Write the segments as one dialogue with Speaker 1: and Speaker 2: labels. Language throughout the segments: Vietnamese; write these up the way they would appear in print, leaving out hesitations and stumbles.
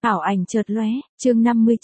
Speaker 1: Ảo ảnh chợt lóe, chương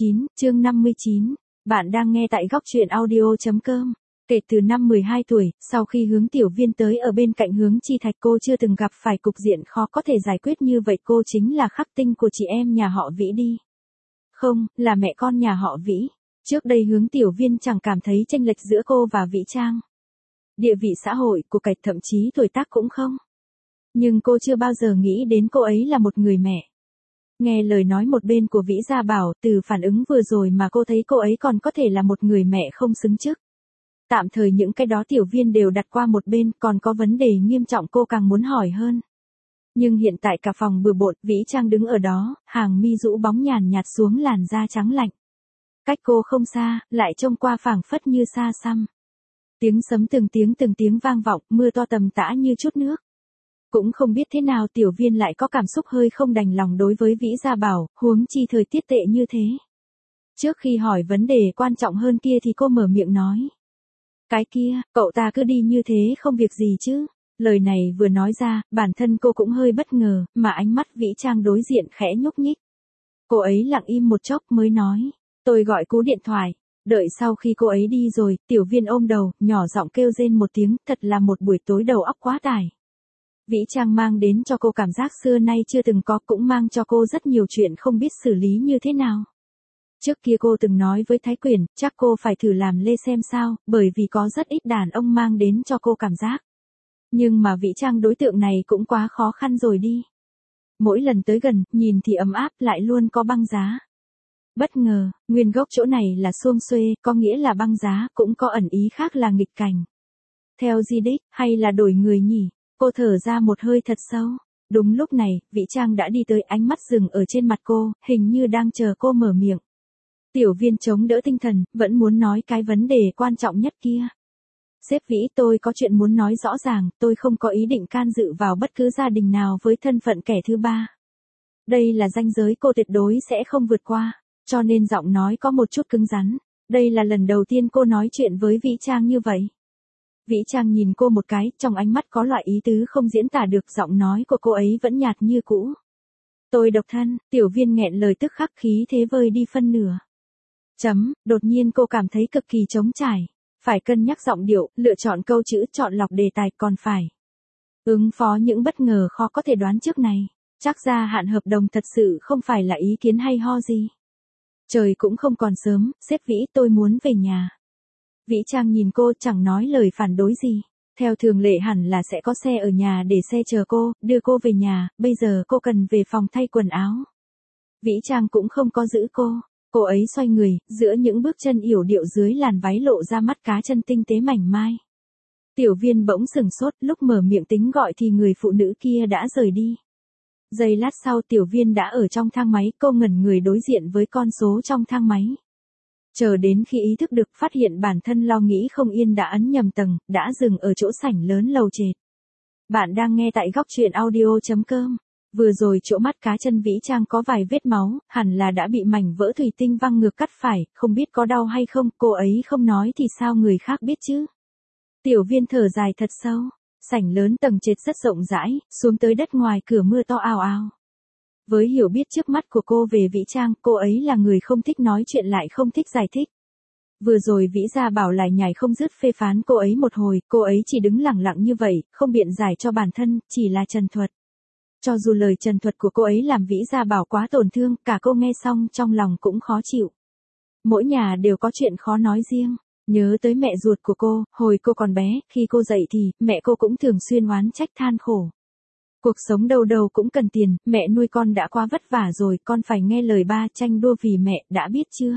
Speaker 1: 59. Bạn đang nghe tại góc truyện audio.com. Kể từ năm 12 tuổi, sau khi Hướng Tiểu Viên tới ở bên cạnh Hướng Chi Thạch, cô chưa từng gặp phải cục diện khó có thể giải quyết như vậy. Cô chính là khắc tinh của chị em nhà họ Vĩ đi. Không, là mẹ con nhà họ Vĩ. Trước đây Hướng Tiểu Viên chẳng cảm thấy chênh lệch giữa cô và Vĩ Trang. Địa vị xã hội, của cải, thậm chí tuổi tác cũng không. Nhưng cô chưa bao giờ nghĩ đến cô ấy là một người mẹ. Nghe lời nói một bên của Vĩ Gia Bảo, từ phản ứng vừa rồi mà cô thấy cô ấy còn có thể là một người mẹ không xứng chức. Tạm thời những cái đó Tiểu Viên đều đặt qua một bên, còn có vấn đề nghiêm trọng cô càng muốn hỏi hơn. Nhưng hiện tại cả phòng bừa bộn, Vĩ Trang đứng ở đó, hàng mi rũ bóng nhàn nhạt xuống làn da trắng lạnh. Cách cô không xa, lại trông qua phảng phất như xa xăm. Tiếng sấm từng tiếng vang vọng, mưa to tầm tã như chút nước. Cũng không biết thế nào Tiểu Viên lại có cảm xúc hơi không đành lòng đối với Vĩ Gia Bảo, huống chi thời tiết tệ như thế. Trước khi hỏi vấn đề quan trọng hơn kia thì cô mở miệng nói. Cái kia, cậu ta cứ đi như thế không việc gì chứ. Lời này vừa nói ra, bản thân cô cũng hơi bất ngờ, mà ánh mắt Vĩ Trang đối diện khẽ nhúc nhích. Cô ấy lặng im một chốc mới nói, tôi gọi cú điện thoại. Đợi sau khi cô ấy đi rồi, Tiểu Viên ôm đầu, nhỏ giọng kêu rên một tiếng, thật là một buổi tối đầu óc quá tải. Vĩ Trang mang đến cho cô cảm giác xưa nay chưa từng có, cũng mang cho cô rất nhiều chuyện không biết xử lý như thế nào. Trước kia cô từng nói với Thái Quyền, chắc cô phải thử làm lê xem sao, bởi vì có rất ít đàn ông mang đến cho cô cảm giác. Nhưng mà Vĩ Trang đối tượng này cũng quá khó khăn rồi đi. Mỗi lần tới gần, nhìn thì ấm áp, lại luôn có băng giá. Bất ngờ, nguyên gốc chỗ này là xuông xuê, có nghĩa là băng giá, cũng có ẩn ý khác là nghịch cảnh. Theo di đích, hay là đổi người nhỉ? Cô thở ra một hơi thật sâu. Đúng lúc này, Vĩ Trang đã đi tới, ánh mắt dừng ở trên mặt cô, hình như đang chờ cô mở miệng. Tiểu Viên chống đỡ tinh thần, vẫn muốn nói cái vấn đề quan trọng nhất kia. Sếp Vĩ, tôi có chuyện muốn nói rõ ràng, tôi không có ý định can dự vào bất cứ gia đình nào với thân phận kẻ thứ ba. Đây là ranh giới cô tuyệt đối sẽ không vượt qua, cho nên giọng nói có một chút cứng rắn. Đây là lần đầu tiên cô nói chuyện với Vĩ Trang như vậy. Vĩ Trang nhìn cô một cái, trong ánh mắt có loại ý tứ không diễn tả được, giọng nói của cô ấy vẫn nhạt như cũ. Tôi độc thân, Tiểu Viên nghẹn lời tức khắc khí thế vơi đi phân nửa. Đột nhiên cô cảm thấy cực kỳ trống trải. Phải cân nhắc giọng điệu, lựa chọn câu chữ, chọn lọc đề tài, còn phải ứng phó những bất ngờ khó có thể đoán trước này. Chắc ra hạn hợp đồng thật sự không phải là ý kiến hay ho gì. Trời cũng không còn sớm, sếp Vĩ, tôi muốn về nhà. Vĩ Trang nhìn cô, chẳng nói lời phản đối gì. Theo thường lệ hẳn là sẽ có xe ở nhà để xe chờ cô, đưa cô về nhà, bây giờ cô cần về phòng thay quần áo. Vĩ Trang cũng không có giữ cô. Cô ấy xoay người, giữa những bước chân yểu điệu dưới làn váy lộ ra mắt cá chân tinh tế mảnh mai. Tiểu Viên bỗng sừng sốt, lúc mở miệng tính gọi thì người phụ nữ kia đã rời đi. Giây lát sau Tiểu Viên đã ở trong thang máy, cô ngẩn người đối diện với con số trong thang máy. Chờ đến khi ý thức được, phát hiện bản thân lo nghĩ không yên đã ấn nhầm tầng, đã dừng ở chỗ sảnh lớn lầu trệt. Bạn đang nghe tại góc truyện audio.com. Vừa rồi chỗ mắt cá chân Vĩ Trang có vài vết máu, hẳn là đã bị mảnh vỡ thủy tinh văng ngược cắt phải, không biết có đau hay không, cô ấy không nói thì sao người khác biết chứ. Tiểu Viên thở dài thật sâu, sảnh lớn tầng trệt rất rộng rãi, xuống tới đất ngoài cửa mưa to ào ào. Với hiểu biết trước mắt của cô về Vĩ Trang, cô ấy là người không thích nói chuyện lại không thích giải thích. Vừa rồi Vĩ Gia Bảo lại nhảy không dứt phê phán cô ấy một hồi, cô ấy chỉ đứng lặng lặng như vậy, không biện giải cho bản thân, chỉ là trần thuật. Cho dù lời trần thuật của cô ấy làm Vĩ Gia Bảo quá tổn thương, cả cô nghe xong trong lòng cũng khó chịu. Mỗi nhà đều có chuyện khó nói riêng. Nhớ tới mẹ ruột của cô, hồi cô còn bé, khi cô dậy thì, mẹ cô cũng thường xuyên oán trách than khổ. Cuộc sống đâu đâu cũng cần tiền, mẹ nuôi con đã quá vất vả rồi, con phải nghe lời ba, tranh đua vì mẹ, đã biết chưa?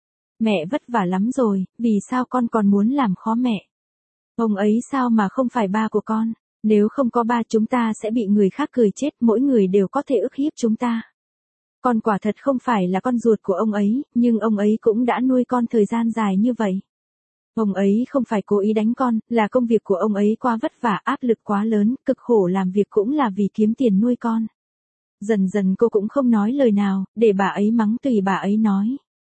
Speaker 1: Mẹ vất vả lắm rồi, vì sao con còn muốn làm khó mẹ? Ông ấy sao mà không phải ba của con? Nếu không có ba chúng ta sẽ bị người khác cười chết, mỗi người đều có thể ức hiếp chúng ta. Con quả thật không phải là con ruột của ông ấy, nhưng ông ấy cũng đã nuôi con thời gian dài như vậy. Ông ấy không phải cố ý đánh con, là công việc của ông ấy quá vất vả, áp lực quá lớn, cực khổ làm việc cũng là vì kiếm tiền nuôi con. Dần dần cô cũng không nói lời nào, để bà ấy mắng tùy bà ấy nói.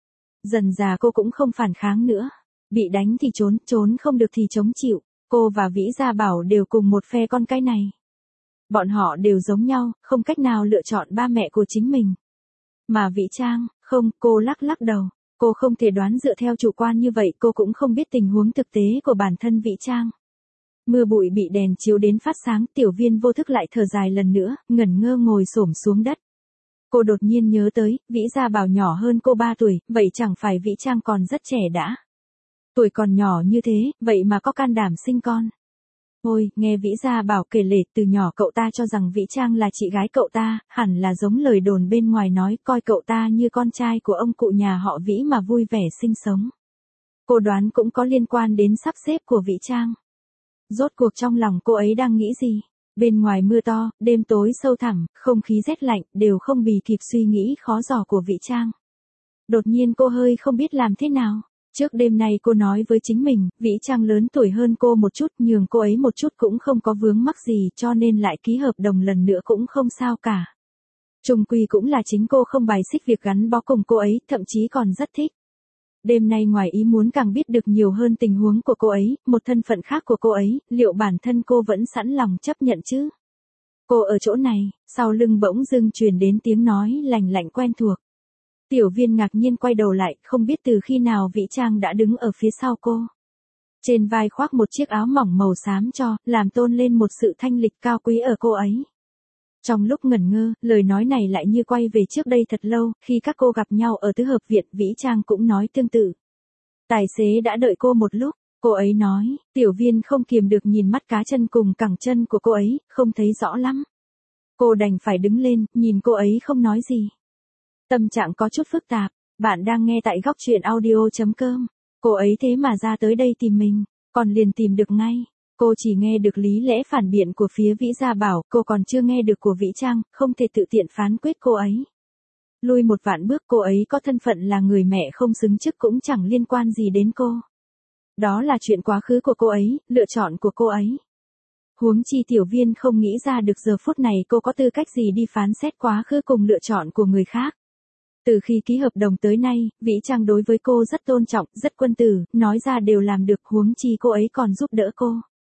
Speaker 1: Dần dà cô cũng không phản kháng nữa. Bị đánh thì trốn, trốn không được thì chống chịu. Cô và Vĩ Gia Bảo đều cùng một phe con cái này. Bọn họ đều giống nhau, không cách nào lựa chọn ba mẹ của chính mình. Mà Vĩ Trang, không, cô lắc lắc đầu. Cô không thể đoán dựa theo chủ quan như vậy, cô cũng không biết tình huống thực tế của bản thân Vĩ Trang. Mưa bụi bị đèn chiếu đến phát sáng, Tiểu Viên vô thức lại thở dài lần nữa, ngẩn ngơ ngồi xổm xuống đất. Cô đột nhiên nhớ tới, Vĩ Gia Bảo nhỏ hơn cô 3 tuổi, vậy chẳng phải Vĩ Trang còn rất trẻ đã. Tuổi còn nhỏ như thế, vậy mà có can đảm sinh con. Ôi, nghe Vĩ Gia Bảo kể lể, từ nhỏ cậu ta cho rằng Vĩ Trang là chị gái cậu ta, hẳn là giống lời đồn bên ngoài nói, coi cậu ta như con trai của ông cụ nhà họ Vĩ mà vui vẻ sinh sống. Cô đoán cũng có liên quan đến sắp xếp của Vĩ Trang. Rốt cuộc trong lòng cô ấy đang nghĩ gì? Bên ngoài mưa to, đêm tối sâu thẳm, không khí rét lạnh, đều không bì kịp suy nghĩ khó dò của Vĩ Trang. Đột nhiên cô hơi không biết làm thế nào. Trước đêm nay cô nói với chính mình, Vĩ Trang lớn tuổi hơn cô một chút, nhường cô ấy một chút cũng không có vướng mắc gì, cho nên lại ký hợp đồng lần nữa cũng không sao cả. Chung quy cũng là chính cô không bài xích việc gắn bó cùng cô ấy, thậm chí còn rất thích. Đêm nay ngoài ý muốn càng biết được nhiều hơn tình huống của cô ấy, một thân phận khác của cô ấy, liệu bản thân cô vẫn sẵn lòng chấp nhận chứ? Cô ở chỗ này, sau lưng bỗng dưng truyền đến tiếng nói lành lạnh quen thuộc. Tiểu Viên ngạc nhiên quay đầu lại, không biết từ khi nào Vĩ Trang đã đứng ở phía sau cô. Trên vai khoác một chiếc áo mỏng màu xám cho, làm tôn lên một sự thanh lịch cao quý ở cô ấy. Trong lúc ngẩn ngơ, lời nói này lại như quay về trước đây thật lâu, khi các cô gặp nhau ở tứ hợp viện, Vĩ Trang cũng nói tương tự. Tài xế đã đợi cô một lúc, cô ấy nói, Tiểu Viên không kiềm được nhìn mắt cá chân cùng cẳng chân của cô ấy, không thấy rõ lắm. Cô đành phải đứng lên, nhìn cô ấy không nói gì. Tâm trạng có chút phức tạp, bạn đang nghe tại góc truyện audio.com. Cô ấy thế mà ra tới đây tìm mình, còn liền tìm được ngay. Cô chỉ nghe được lý lẽ phản biện của phía Vĩ Gia Bảo, cô còn chưa nghe được của Vĩ Trang, không thể tự tiện phán quyết cô ấy. Lui một vạn bước, cô ấy có thân phận là người mẹ không xứng chức cũng chẳng liên quan gì đến cô. Đó là chuyện quá khứ của cô ấy, lựa chọn của cô ấy. Huống chi Tiểu Viên không nghĩ ra được giờ phút này cô có tư cách gì đi phán xét quá khứ cùng lựa chọn của người khác. Từ khi ký hợp đồng tới nay, Vĩ Trang đối với cô rất tôn trọng, rất quân tử, nói ra đều làm được, huống chi cô ấy còn giúp đỡ cô.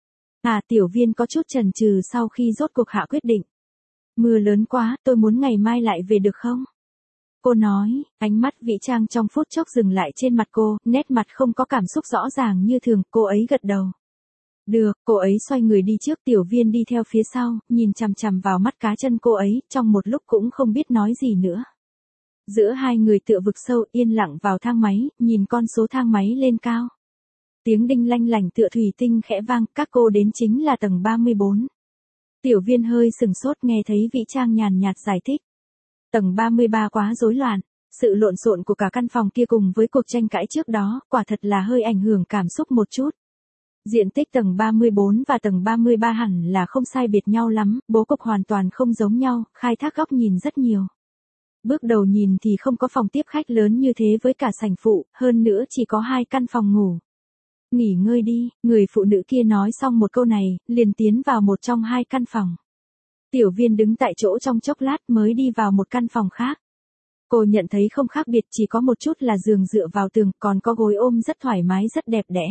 Speaker 1: Tiểu Viên có chút chần chừ sau khi rốt cuộc hạ quyết định. Mưa lớn quá, tôi muốn ngày mai lại về được không? Cô nói, ánh mắt Vĩ Trang trong phút chốc dừng lại trên mặt cô, nét mặt không có cảm xúc rõ ràng như thường, cô ấy gật đầu. Được, cô ấy xoay người đi trước, Tiểu Viên đi theo phía sau, nhìn chằm chằm vào mắt cá chân cô ấy, trong một lúc cũng không biết nói gì nữa. Giữa hai người tựa vực sâu, yên lặng vào thang máy, nhìn con số thang máy lên cao. Tiếng đinh lanh lảnh tựa thủy tinh khẽ vang, các cô đến chính là tầng 34. Tiểu Viên hơi sừng sốt nghe thấy Vĩ Trang nhàn nhạt giải thích. Tầng 33 quá rối loạn, sự lộn xộn của cả căn phòng kia cùng với cuộc tranh cãi trước đó, quả thật là hơi ảnh hưởng cảm xúc một chút. Diện tích tầng 34 và tầng 33 hẳn là không sai biệt nhau lắm, bố cục hoàn toàn không giống nhau, khai thác góc nhìn rất nhiều. Bước đầu nhìn thì không có phòng tiếp khách lớn như thế với cả sảnh phụ, hơn nữa chỉ có 2 căn phòng ngủ. Nghỉ ngơi đi, người phụ nữ kia nói xong một câu này, liền tiến vào một trong 2 căn phòng. Tiểu Viên đứng tại chỗ trong chốc lát mới đi vào một căn phòng khác. Cô nhận thấy không khác biệt, chỉ có một chút là giường dựa vào tường, còn có gối ôm rất thoải mái rất đẹp đẽ.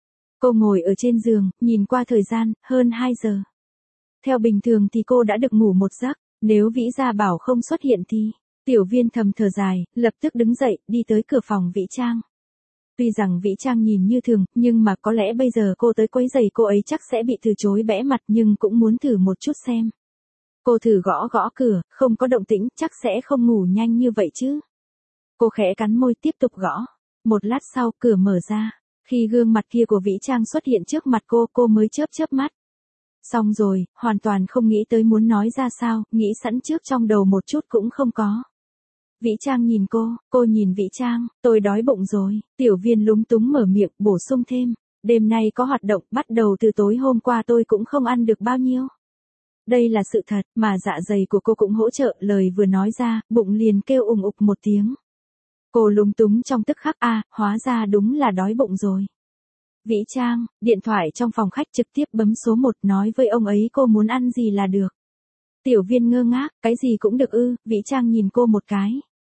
Speaker 1: Cô ngồi ở trên giường, nhìn qua thời gian, hơn 2 giờ. Theo bình thường thì cô đã được ngủ một giấc, nếu Vĩ Gia Bảo không xuất hiện thì... Tiểu Viên thầm thở dài, lập tức đứng dậy, đi tới cửa phòng Vĩ Trang. Tuy rằng Vĩ Trang nhìn như thường, nhưng mà có lẽ bây giờ cô tới quấy rầy cô ấy chắc sẽ bị từ chối bẽ mặt, nhưng cũng muốn thử một chút xem. Cô thử gõ gõ cửa, không có động tĩnh, chắc sẽ không ngủ nhanh như vậy chứ. Cô khẽ cắn môi tiếp tục gõ. Một lát sau, cửa mở ra. Khi gương mặt kia của Vĩ Trang xuất hiện trước mặt cô mới chớp chớp mắt. Xong rồi, hoàn toàn không nghĩ tới muốn nói ra sao, nghĩ sẵn trước trong đầu một chút cũng không có. Vĩ Trang nhìn cô nhìn Vĩ Trang, tôi đói bụng rồi. Tiểu Viên lúng túng mở miệng, bổ sung thêm. Đêm nay có hoạt động, bắt đầu từ tối hôm qua tôi cũng không ăn được bao nhiêu. Đây là sự thật, mà dạ dày của cô cũng hỗ trợ, lời vừa nói ra, bụng liền kêu ùng ục một tiếng. Cô lúng túng trong tức khắc, hóa ra đúng là đói bụng rồi. Vĩ Trang, điện thoại trong phòng khách trực tiếp bấm số 1 nói với ông ấy cô muốn ăn gì là được. Tiểu Viên ngơ ngác, cái gì cũng được ư, Vĩ Trang nhìn cô một cái.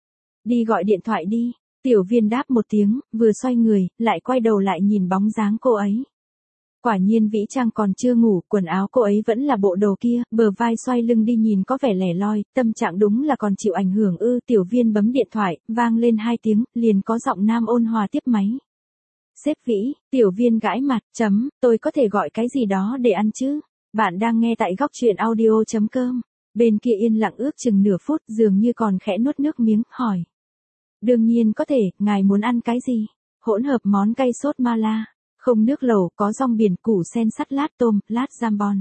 Speaker 1: Đi gọi điện thoại đi, Tiểu Viên đáp một tiếng, vừa xoay người, lại quay đầu lại nhìn bóng dáng cô ấy. Quả nhiên Vĩ Trang còn chưa ngủ, quần áo cô ấy vẫn là bộ đồ kia, bờ vai xoay lưng đi nhìn có vẻ lẻ loi, tâm trạng đúng là còn chịu ảnh hưởng ư. Tiểu Viên bấm điện thoại, vang lên 2 tiếng, liền có giọng nam ôn hòa tiếp máy. Sếp Vĩ, Tiểu Viên gãi mặt, tôi có thể gọi cái gì đó để ăn chứ? Bạn đang nghe tại góc chuyện audio.com. Bên kia yên lặng ước chừng nửa phút, dường như còn khẽ nuốt nước miếng, hỏi. Đương nhiên có thể, ngài muốn ăn cái gì? Hỗn hợp món cay sốt mala. Không nước lẩu, có rong biển, củ sen sắt, lát tôm, lát jambon.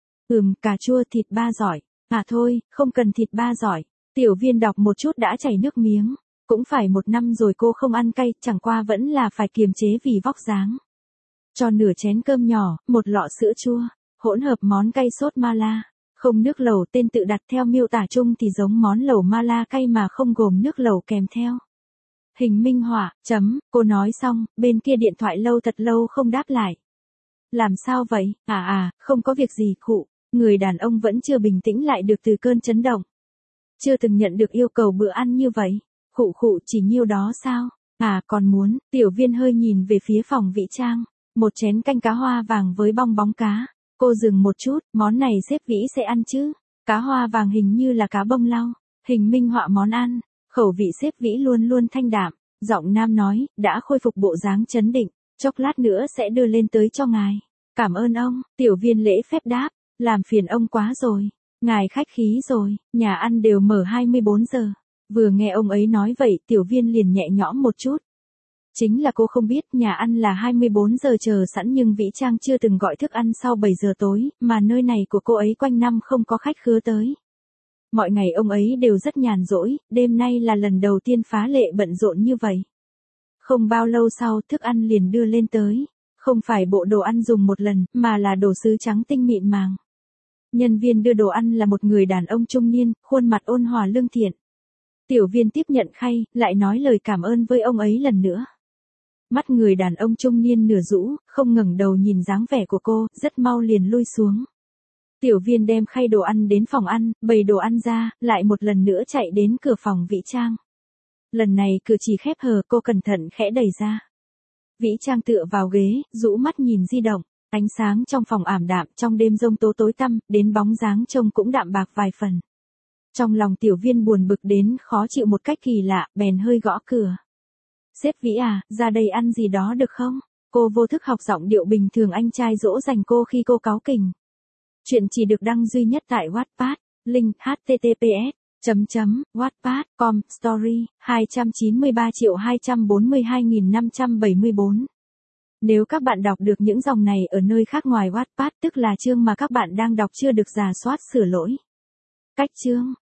Speaker 1: Cà chua, thịt ba giỏi. À thôi, không cần thịt ba giỏi. Tiểu Viên đọc một chút đã chảy nước miếng. Cũng phải 1 năm rồi cô không ăn cay, chẳng qua vẫn là phải kiềm chế vì vóc dáng. Cho nửa chén cơm nhỏ, 1 lọ sữa chua, hỗn hợp món cay sốt mala. Không nước lẩu, tên tự đặt theo miêu tả chung thì giống món lẩu mala cay mà không gồm nước lẩu kèm theo. Hình minh họa, cô nói xong, bên kia điện thoại lâu thật lâu không đáp lại. Làm sao vậy? Không có việc gì, khụ. Người đàn ông vẫn chưa bình tĩnh lại được từ cơn chấn động. Chưa từng nhận được yêu cầu bữa ăn như vậy. Khụ chỉ nhiêu đó sao? Còn muốn. Tiểu Viên hơi nhìn về phía phòng Vĩ Trang. 1 chén canh cá hoa vàng với bong bóng cá. Cô dừng một chút, món này sếp Vĩ sẽ ăn chứ? Cá hoa vàng hình như là cá bông lau. Hình minh họa món ăn. Khẩu vị sếp Vĩ luôn luôn thanh đạm. Giọng nam nói, đã khôi phục bộ dáng trấn định. Chốc lát nữa sẽ đưa lên tới cho ngài. Cảm ơn ông. Tiểu Viên lễ phép đáp. Làm phiền ông quá rồi. Ngài khách khí rồi, nhà ăn đều mở 24 giờ. Vừa nghe ông ấy nói vậy, Tiểu Viên liền nhẹ nhõm một chút. Chính là cô không biết nhà ăn là 24 giờ chờ sẵn, nhưng Vĩ Trang chưa từng gọi thức ăn sau 7 giờ tối, mà nơi này của cô ấy quanh năm không có khách khứa tới. Mọi ngày ông ấy đều rất nhàn rỗi, đêm nay là lần đầu tiên phá lệ bận rộn như vậy. Không bao lâu sau, thức ăn liền đưa lên tới. Không phải bộ đồ ăn dùng một lần, mà là đồ sứ trắng tinh mịn màng. Nhân viên đưa đồ ăn là một người đàn ông trung niên, khuôn mặt ôn hòa lương thiện. Tiểu Viên tiếp nhận khay, lại nói lời cảm ơn với ông ấy lần nữa. Mắt người đàn ông trung niên nửa rũ, không ngẩng đầu nhìn dáng vẻ của cô, rất mau liền lui xuống. Tiểu Viên đem khay đồ ăn đến phòng ăn, bày đồ ăn ra, lại một lần nữa chạy đến cửa phòng Vĩ Trang. Lần này cửa chỉ khép hờ, cô cẩn thận khẽ đẩy ra. Vĩ Trang tựa vào ghế, rũ mắt nhìn di động. Ánh sáng trong phòng ảm đạm, trong đêm giông tố tối tăm, đến bóng dáng trông cũng đạm bạc vài phần. Trong lòng Tiểu Viên buồn bực đến khó chịu một cách kỳ lạ, bèn hơi gõ cửa. Sếp Vĩ ra đây ăn gì đó được không? Cô vô thức học giọng điệu bình thường anh trai dỗ dành cô khi cô cáu kỉnh. Chuyện chỉ được đăng duy nhất tại Wattpad, link https://wattpad.com story 293.242.574. Nếu các bạn đọc được những dòng này ở nơi khác ngoài Wattpad, tức là chương mà các bạn đang đọc chưa được rà soát sửa lỗi. Cách chương